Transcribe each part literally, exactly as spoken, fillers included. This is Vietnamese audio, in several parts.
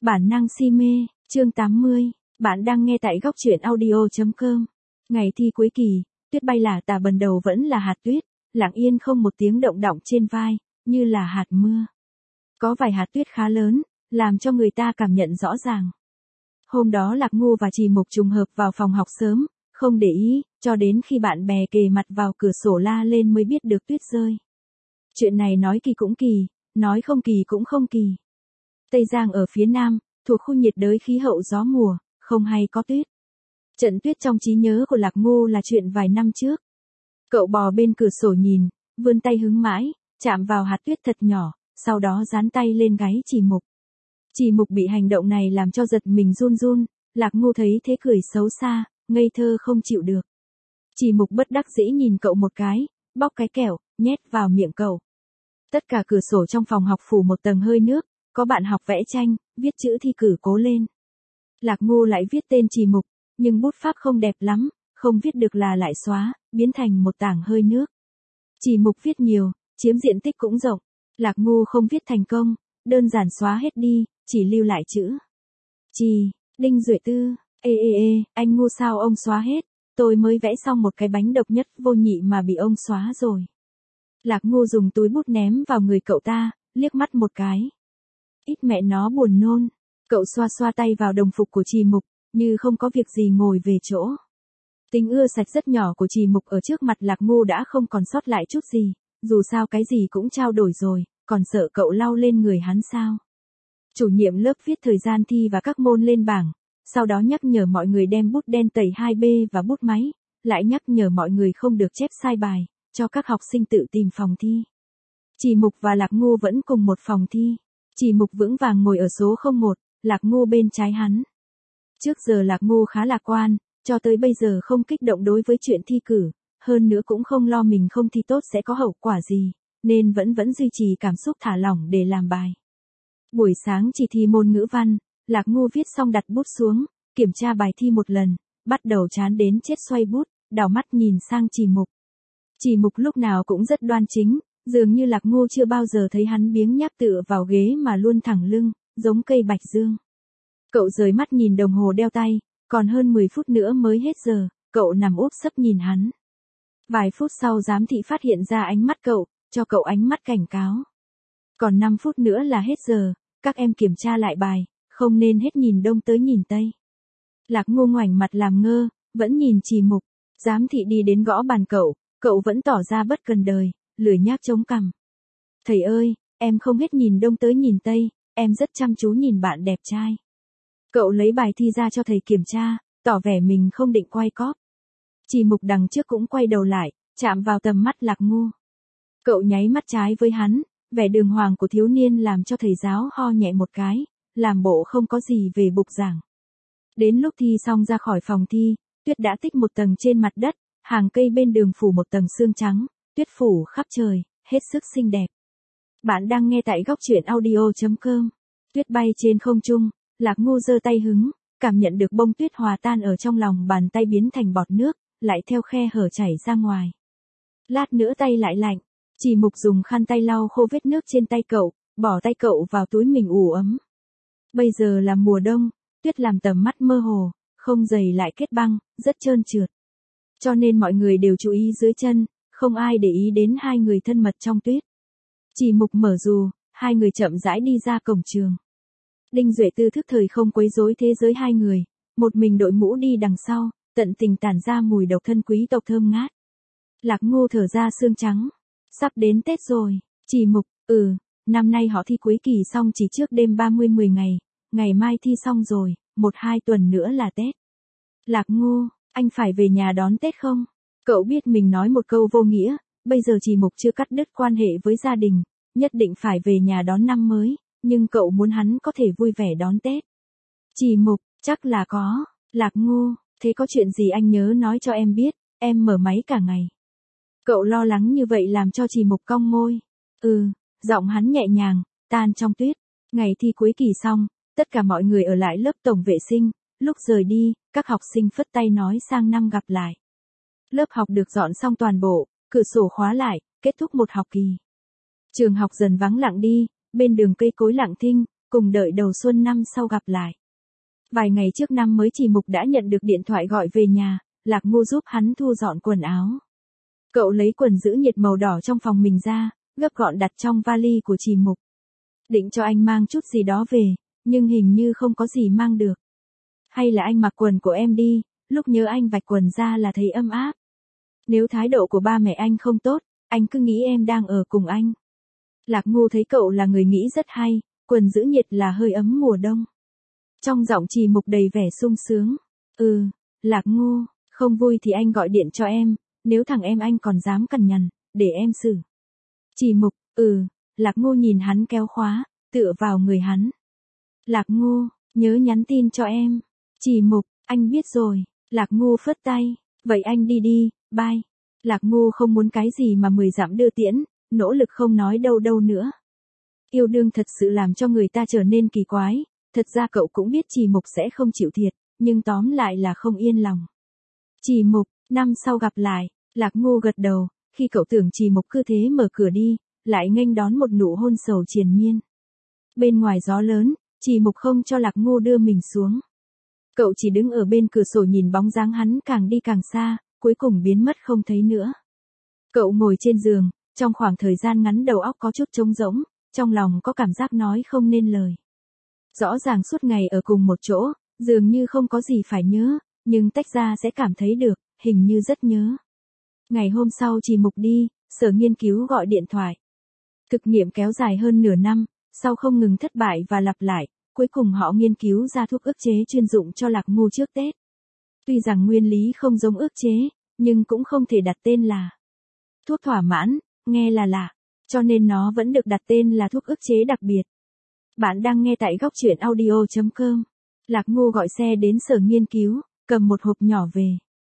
Bản năng si mê, chương tám mươi, bạn đang nghe tại góc truyện audio chấm com. Ngày thi cuối kỳ, tuyết bay lả tả bần đầu vẫn là hạt tuyết, lặng yên không một tiếng động đọng trên vai, như là hạt mưa. Có vài hạt tuyết khá lớn, làm cho người ta cảm nhận rõ ràng. Hôm đó Lạc Ngu và Trì Mục trùng hợp vào phòng học sớm, không để ý, cho đến khi bạn bè kề mặt vào cửa sổ la lên mới biết được tuyết rơi. Chuyện này nói kỳ cũng kỳ, nói không kỳ cũng không kỳ. Tây Giang ở phía Nam, thuộc khu nhiệt đới khí hậu gió mùa, không hay có tuyết. Trận tuyết trong trí nhớ của Lạc Ngu là chuyện vài năm trước. Cậu bò bên cửa sổ nhìn, vươn tay hứng mãi, chạm vào hạt tuyết thật nhỏ, sau đó dán tay lên gáy Trì Mục. Trì Mục bị hành động này làm cho giật mình run run, Lạc Ngu thấy thế cười xấu xa, ngây thơ không chịu được. Trì Mục bất đắc dĩ nhìn cậu một cái, bóc cái kẹo, nhét vào miệng cậu. Tất cả cửa sổ trong phòng học phủ một tầng hơi nước, có bạn học vẽ tranh, viết chữ thi cử cố lên. Lạc Ngu lại viết tên Trì Mục, nhưng bút pháp không đẹp lắm, không viết được là lại xóa, biến thành một tảng hơi nước. Trì Mục viết nhiều, chiếm diện tích cũng rộng. Lạc Ngu không viết thành công, đơn giản xóa hết đi, chỉ lưu lại chữ. Trì, Đinh Duệ Tư, ê ê ê, anh ngu sao ông xóa hết, tôi mới vẽ xong một cái bánh độc nhất vô nhị mà bị ông xóa rồi. Lạc Ngu dùng túi bút ném vào người cậu ta, liếc mắt một cái. Ít mẹ nó buồn nôn. Cậu xoa xoa tay vào đồng phục của Trì Mục, như không có việc gì ngồi về chỗ. Tính ưa sạch rất nhỏ của Trì Mục ở trước mặt Lạc Ngu đã không còn sót lại chút gì, dù sao cái gì cũng trao đổi rồi, còn sợ cậu lau lên người hắn sao. Chủ nhiệm lớp viết thời gian thi và các môn lên bảng, sau đó nhắc nhở mọi người đem bút đen tẩy hai B và bút máy, lại nhắc nhở mọi người không được chép sai bài, cho các học sinh tự tìm phòng thi. Trì Mục và Lạc Ngu vẫn cùng một phòng thi. Trì Mục vững vàng ngồi ở số không một, Lạc Ngu bên trái hắn. Trước giờ Lạc Ngu khá lạc quan, cho tới bây giờ không kích động đối với chuyện thi cử, hơn nữa cũng không lo mình không thi tốt sẽ có hậu quả gì, nên vẫn vẫn duy trì cảm xúc thả lỏng để làm bài. Buổi sáng chỉ thi môn ngữ văn, Lạc Ngu viết xong đặt bút xuống, kiểm tra bài thi một lần, bắt đầu chán đến chết xoay bút, đảo mắt nhìn sang Trì Mục. Trì Mục lúc nào cũng rất đoan chính, dường như Lạc Ngu chưa bao giờ thấy hắn biếng nhác tựa vào ghế mà luôn thẳng lưng, giống cây bạch dương. Cậu rời mắt nhìn đồng hồ đeo tay, còn hơn mười phút nữa mới hết giờ, cậu nằm úp sấp nhìn hắn. Vài phút sau giám thị phát hiện ra ánh mắt cậu, cho cậu ánh mắt cảnh cáo. Còn năm phút nữa là hết giờ, các em kiểm tra lại bài, không nên hết nhìn đông tới nhìn tây. Lạc Ngu ngoảnh mặt làm ngơ, vẫn nhìn Trì Mục. Giám thị đi đến gõ bàn cậu, cậu vẫn tỏ ra bất cần đời, lười nhác chống cằm. Thầy ơi, em không hết nhìn đông tới nhìn tây, em rất chăm chú nhìn bạn đẹp trai. Cậu lấy bài thi ra cho thầy kiểm tra, tỏ vẻ mình không định quay cóp. Trì Mục đằng trước cũng quay đầu lại, chạm vào tầm mắt Lạc Ngu. Cậu nháy mắt trái với hắn, vẻ đường hoàng của thiếu niên làm cho thầy giáo ho nhẹ một cái, làm bộ không có gì về bục giảng. Đến lúc thi xong ra khỏi phòng thi, tuyết đã tích một tầng trên mặt đất, hàng cây bên đường phủ một tầng sương trắng, tuyết phủ khắp trời, hết sức xinh đẹp. Bạn đang nghe tại góc truyện audio chấm com. Tuyết bay trên không trung, Lạc Ngu giơ tay hứng, cảm nhận được bông tuyết hòa tan ở trong lòng bàn tay biến thành bọt nước, lại theo khe hở chảy ra ngoài. Lát nữa tay lại lạnh, Trì Mục dùng khăn tay lau khô vết nước trên tay cậu, bỏ tay cậu vào túi mình ủ ấm. Bây giờ là mùa đông, tuyết làm tầm mắt mơ hồ, không giày lại kết băng, rất trơn trượt. Cho nên mọi người đều chú ý dưới chân, không ai để ý đến hai người thân mật trong tuyết. Trì Mục mở dù, hai người chậm rãi đi ra cổng trường. Đinh Duệ Tư thức thời không quấy rối thế giới hai người, một mình đội mũ đi đằng sau, tận tình tản ra mùi độc thân quý tộc thơm ngát. Lạc Ngu thở ra xương trắng. Sắp đến Tết rồi. Trì Mục, ừ, năm nay họ thi cuối kỳ xong chỉ trước đêm ba mươi mười ngày, ngày mai thi xong rồi, một hai tuần nữa là Tết. Lạc Ngu, anh phải về nhà đón Tết không? Cậu biết mình nói một câu vô nghĩa, bây giờ Trì Mục chưa cắt đứt quan hệ với gia đình, nhất định phải về nhà đón năm mới, nhưng cậu muốn hắn có thể vui vẻ đón Tết. Trì Mục, chắc là có. Lạc Ngu, thế có chuyện gì anh nhớ nói cho em biết, em mở máy cả ngày. Cậu lo lắng như vậy làm cho Trì Mục cong môi. Ừ, giọng hắn nhẹ nhàng, tan trong tuyết. Ngày thi cuối kỳ xong, tất cả mọi người ở lại lớp tổng vệ sinh, lúc rời đi, các học sinh phất tay nói sang năm gặp lại. Lớp học được dọn xong toàn bộ, cửa sổ khóa lại, kết thúc một học kỳ. Trường học dần vắng lặng đi, bên đường cây cối lặng thinh, cùng đợi đầu xuân năm sau gặp lại. Vài ngày trước năm mới Trì Mục đã nhận được điện thoại gọi về nhà, Lạc Ngu giúp hắn thu dọn quần áo. Cậu lấy quần giữ nhiệt màu đỏ trong phòng mình ra, gấp gọn đặt trong vali của Trì Mục. Định cho anh mang chút gì đó về, nhưng hình như không có gì mang được. Hay là anh mặc quần của em đi, lúc nhớ anh vạch quần ra là thấy ấm áp. Nếu thái độ của ba mẹ anh không tốt, anh cứ nghĩ em đang ở cùng anh. Lạc Ngu thấy cậu là người nghĩ rất hay, quần giữ nhiệt là hơi ấm mùa đông. Trong giọng Trì Mục đầy vẻ sung sướng. Ừ, Lạc Ngu, không vui thì anh gọi điện cho em, nếu thằng em anh còn dám cằn nhằn, để em xử. Trì Mục, ừ, Lạc Ngu nhìn hắn kéo khóa, tựa vào người hắn. Lạc Ngu, nhớ nhắn tin cho em. Trì Mục, anh biết rồi. Lạc Ngu phất tay, vậy anh đi đi, bye. Lạc Ngu không muốn cái gì mà mười dặm đưa tiễn, nỗ lực không nói đâu đâu nữa. Yêu đương thật sự làm cho người ta trở nên kỳ quái, thật ra cậu cũng biết Trì Mục sẽ không chịu thiệt, nhưng tóm lại là không yên lòng. Trì Mục, năm sau gặp lại, Lạc Ngu gật đầu, khi cậu tưởng Trì Mục cứ thế mở cửa đi, lại nghênh đón một nụ hôn sầu triền miên. Bên ngoài gió lớn, Trì Mục không cho Lạc Ngu đưa mình xuống. Cậu chỉ đứng ở bên cửa sổ nhìn bóng dáng hắn càng đi càng xa, cuối cùng biến mất không thấy nữa. Cậu ngồi trên giường, trong khoảng thời gian ngắn đầu óc có chút trống rỗng, trong lòng có cảm giác nói không nên lời. Rõ ràng suốt ngày ở cùng một chỗ, dường như không có gì phải nhớ, nhưng tách ra sẽ cảm thấy được, hình như rất nhớ. Ngày hôm sau Trì Mục đi, sở nghiên cứu gọi điện thoại. Thực nghiệm kéo dài hơn nửa năm, sau không ngừng thất bại và lặp lại, cuối cùng họ nghiên cứu ra thuốc ức chế chuyên dụng cho Lạc Ngu trước Tết. Tuy rằng nguyên lý không giống ức chế, nhưng cũng không thể đặt tên là thuốc thỏa mãn, nghe là lạ, cho nên nó vẫn được đặt tên là thuốc ức chế đặc biệt. Bạn đang nghe tại góc truyện audio chấm com. Lạc Ngu gọi xe đến sở nghiên cứu, cầm một hộp nhỏ về.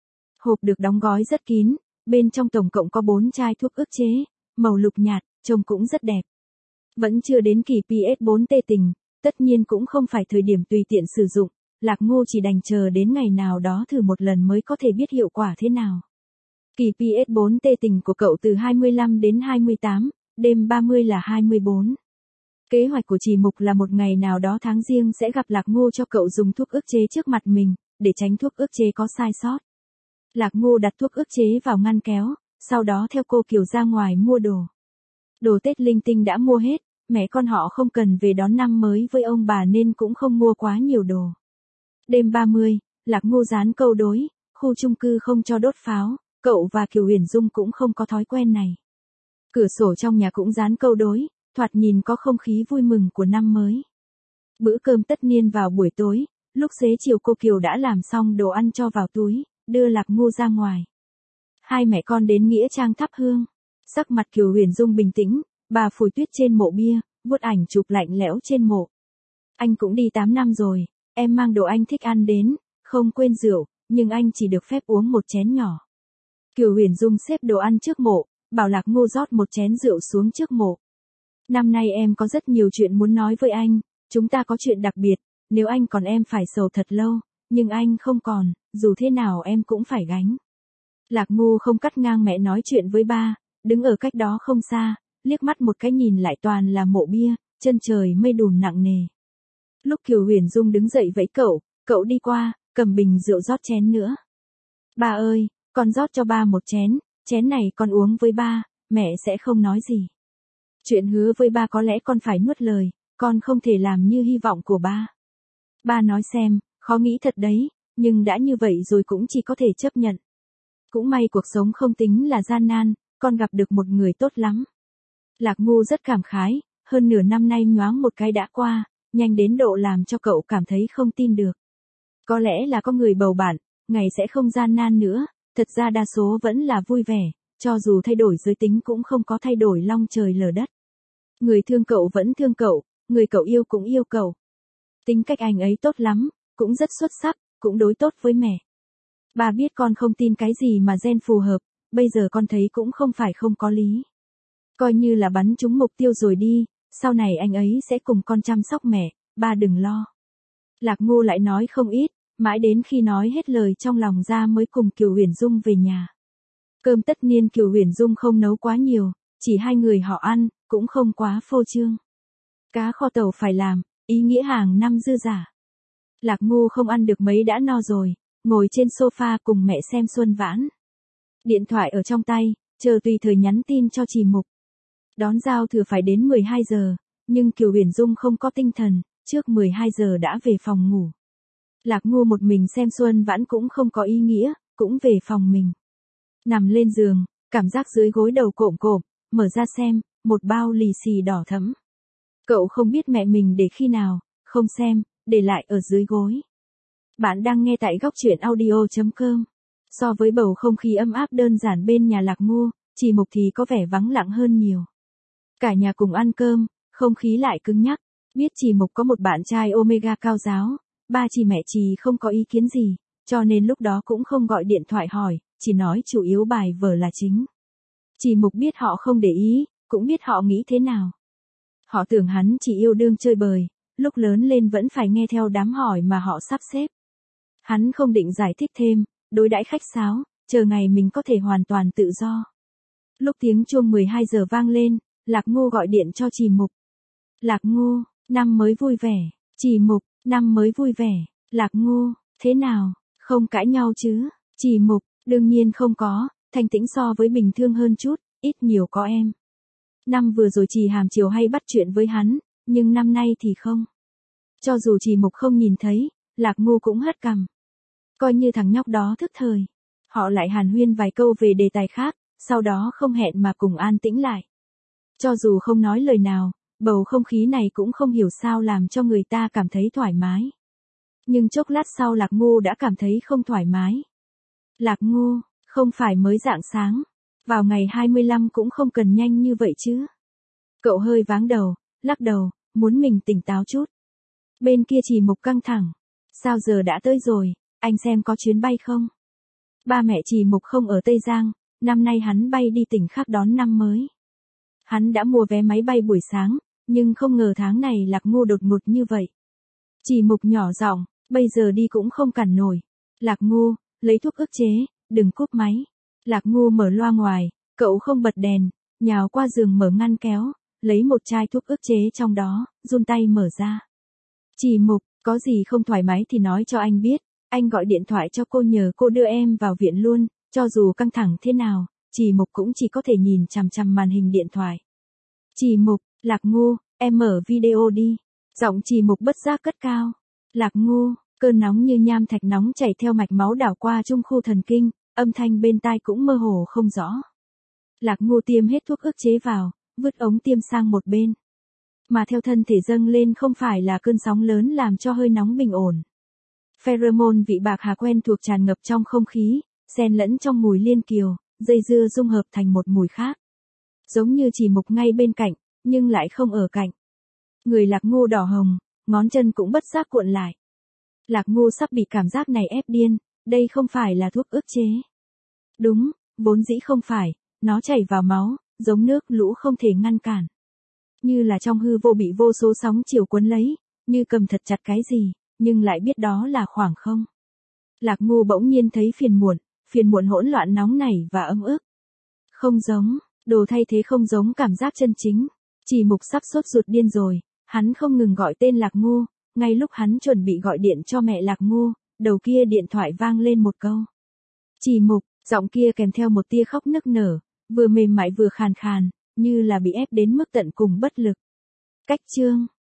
Hộp được đóng gói rất kín, bên trong tổng cộng có bốn chai thuốc ức chế, màu lục nhạt, trông cũng rất đẹp. Vẫn chưa đến kỳ pê ét bốn tê tình, tất nhiên cũng không phải thời điểm tùy tiện sử dụng, Lạc Ngu chỉ đành chờ đến ngày nào đó thử một lần mới có thể biết hiệu quả thế nào. Kỳ pê ét bốn tê tình của cậu từ hai mươi lăm đến hai mươi tám, đêm ba mươi là hai mươi bốn. Kế hoạch của Trì Mục là một ngày nào đó tháng riêng sẽ gặp Lạc Ngu cho cậu dùng thuốc ức chế trước mặt mình, để tránh thuốc ức chế có sai sót. Lạc Ngu đặt thuốc ức chế vào ngăn kéo, sau đó theo cô Kiều ra ngoài mua đồ. Đồ Tết linh tinh đã mua hết, mẹ con họ không cần về đón năm mới với ông bà nên cũng không mua quá nhiều đồ. Đêm ba mươi, Lạc Ngu dán câu đối, khu chung cư không cho đốt pháo, cậu và Kiều Huyền Dung cũng không có thói quen này. Cửa sổ trong nhà cũng dán câu đối, thoạt nhìn có không khí vui mừng của năm mới. Bữa cơm tất niên vào buổi tối, lúc xế chiều cô Kiều đã làm xong đồ ăn cho vào túi, đưa Lạc Ngu ra ngoài. Hai mẹ con đến nghĩa trang thắp hương. Sắc mặt Kiều Huyền Dung bình tĩnh, bà phủi tuyết trên mộ bia, vuốt ảnh chụp lạnh lẽo trên mộ. Anh cũng đi tám năm rồi, em mang đồ anh thích ăn đến, không quên rượu, nhưng anh chỉ được phép uống một chén nhỏ. Kiều Huyền Dung xếp đồ ăn trước mộ, bảo Lạc Ngu rót một chén rượu xuống trước mộ. Năm nay em có rất nhiều chuyện muốn nói với anh, chúng ta có chuyện đặc biệt, nếu anh còn em phải sầu thật lâu, nhưng anh không còn, dù thế nào em cũng phải gánh. Lạc Ngu không cắt ngang mẹ nói chuyện với ba, đứng ở cách đó không xa, liếc mắt một cái nhìn lại toàn là mộ bia, chân trời mây đùn nặng nề. Lúc Kiều Huyền Dung đứng dậy vẫy cậu, cậu đi qua, cầm bình rượu rót chén nữa. Ba ơi, con rót cho ba một chén, chén này con uống với ba, mẹ sẽ không nói gì. Chuyện hứa với ba có lẽ con phải nuốt lời, con không thể làm như hy vọng của ba. Ba nói xem, khó nghĩ thật đấy, nhưng đã như vậy rồi cũng chỉ có thể chấp nhận. Cũng may cuộc sống không tính là gian nan, con gặp được một người tốt lắm. Lạc Ngu rất cảm khái, hơn nửa năm nay nhoáng một cái đã qua, nhanh đến độ làm cho cậu cảm thấy không tin được. Có lẽ là có người bầu bạn, ngày sẽ không gian nan nữa, thật ra đa số vẫn là vui vẻ, cho dù thay đổi giới tính cũng không có thay đổi long trời lở đất. Người thương cậu vẫn thương cậu, người cậu yêu cũng yêu cậu. Tính cách anh ấy tốt lắm, cũng rất xuất sắc, cũng đối tốt với mẹ. Bà biết con không tin cái gì mà gen phù hợp, bây giờ con thấy cũng không phải không có lý. Coi như là bắn trúng mục tiêu rồi đi, sau này anh ấy sẽ cùng con chăm sóc mẹ, ba đừng lo. Lạc Ngu lại nói không ít, mãi đến khi nói hết lời trong lòng ra mới cùng Kiều Huyền Dung về nhà. Cơm tất niên Kiều Huyền Dung không nấu quá nhiều, chỉ hai người họ ăn, cũng không quá phô trương. Cá kho tàu phải làm, ý nghĩa hàng năm dư giả. Lạc Ngu không ăn được mấy đã no rồi, ngồi trên sofa cùng mẹ xem Xuân Vãn. Điện thoại ở trong tay, chờ tùy thời nhắn tin cho Trì Mục. Đón giao thừa phải đến mười hai giờ, nhưng Kiều Huyền Dung không có tinh thần, trước mười hai giờ đã về phòng ngủ. Lạc Ngu một mình xem Xuân Vãn cũng không có ý nghĩa, cũng về phòng mình. Nằm lên giường, cảm giác dưới gối đầu cộm cộm, mở ra xem, một bao lì xì đỏ thẫm. Cậu không biết mẹ mình để khi nào, không xem, để lại ở dưới gối. Bạn đang nghe tại góc truyện audio chấm com. So với bầu không khí ấm áp đơn giản bên nhà Lạc Ngu, Trì Mục thì có vẻ vắng lặng hơn nhiều. Cả nhà cùng ăn cơm, không khí lại cứng nhắc. Biết Trì Mục có một bạn trai Omega cao giáo, ba Trì mẹ Trì không có ý kiến gì, cho nên lúc đó cũng không gọi điện thoại hỏi, chỉ nói chủ yếu bài vở là chính. Trì Mục biết họ không để ý, cũng biết họ nghĩ thế nào. Họ tưởng hắn chỉ yêu đương chơi bời, lúc lớn lên vẫn phải nghe theo đám hỏi mà họ sắp xếp. Hắn không định giải thích thêm, đối đãi khách sáo, chờ ngày mình có thể hoàn toàn tự do. Lúc tiếng chuông mười hai giờ vang lên, Lạc Ngu gọi điện cho Trì Mục. Lạc Ngu, năm mới vui vẻ. Trì Mục, năm mới vui vẻ. Lạc Ngu, thế nào, không cãi nhau chứ? Trì Mục, đương nhiên không có, thanh tĩnh so với bình thường hơn chút, ít nhiều có em. Năm vừa rồi Trì Hàm chiều hay bắt chuyện với hắn, nhưng năm nay thì không. Cho dù Trì Mục không nhìn thấy, Lạc Ngu cũng hất cằm. Coi như thằng nhóc đó thức thời. Họ lại hàn huyên vài câu về đề tài khác, sau đó không hẹn mà cùng an tĩnh lại. Cho dù không nói lời nào, bầu không khí này cũng không hiểu sao làm cho người ta cảm thấy thoải mái. Nhưng chốc lát sau Lạc Ngu đã cảm thấy không thoải mái. Lạc Ngu, không phải mới rạng sáng, vào ngày hai mươi lăm cũng không cần nhanh như vậy chứ. Cậu hơi váng đầu, lắc đầu, muốn mình tỉnh táo chút. Bên kia Trì Mục căng thẳng. Sao giờ đã tới rồi, anh xem có chuyến bay không? Ba mẹ Trì Mục không ở Tây Giang, năm nay hắn bay đi tỉnh khác đón năm mới. Hắn đã mua vé máy bay buổi sáng, nhưng không ngờ tháng này Lạc Ngu đột ngột như vậy. Trì Mục nhỏ giọng, bây giờ đi cũng không cản nổi. Lạc Ngu, lấy thuốc ức chế, đừng cúp máy. Lạc Ngu mở loa ngoài, cậu không bật đèn, nhào qua giường mở ngăn kéo, lấy một chai thuốc ức chế trong đó, run tay mở ra. Trì Mục, có gì không thoải mái thì nói cho anh biết, anh gọi điện thoại cho cô nhờ cô đưa em vào viện luôn, cho dù căng thẳng thế nào, Trì Mục cũng chỉ có thể nhìn chằm chằm màn hình điện thoại. Trì Mục, Lạc Ngu, em mở video đi. Giọng Trì Mục bất giác cất cao. Lạc Ngu, cơn nóng như nham thạch nóng chảy theo mạch máu đảo qua trung khu thần kinh, âm thanh bên tai cũng mơ hồ không rõ. Lạc Ngu tiêm hết thuốc ức chế vào, vứt ống tiêm sang một bên. Mà theo thân thể dâng lên không phải là cơn sóng lớn làm cho hơi nóng bình ổn. Pheromone vị bạc hà quen thuộc tràn ngập trong không khí, xen lẫn trong mùi liên kiều, dây dưa dung hợp thành một mùi khác. Giống như Trì Mục ngay bên cạnh, nhưng lại không ở cạnh. Người Lạc Ngu đỏ hồng, ngón chân cũng bất giác cuộn lại. Lạc Ngu sắp bị cảm giác này ép điên, đây không phải là thuốc ức chế. Đúng, vốn dĩ không phải, nó chảy vào máu, giống nước lũ không thể ngăn cản. Như là trong hư vô bị vô số sóng chiều cuốn lấy, như cầm thật chặt cái gì, nhưng lại biết đó là khoảng không. Lạc Ngu bỗng nhiên thấy phiền muộn, phiền muộn hỗn loạn nóng nảy và ấm ức. Không giống, đồ thay thế không giống cảm giác chân chính. Trì Mục sắp sốt ruột điên rồi, hắn không ngừng gọi tên Lạc Ngu, ngay lúc hắn chuẩn bị gọi điện cho mẹ Lạc Ngu, đầu kia điện thoại vang lên một câu. Trì Mục, giọng kia kèm theo một tia khóc nức nở, vừa mềm mại vừa khàn khàn, như là bị ép đến mức tận cùng bất lực. Cách chương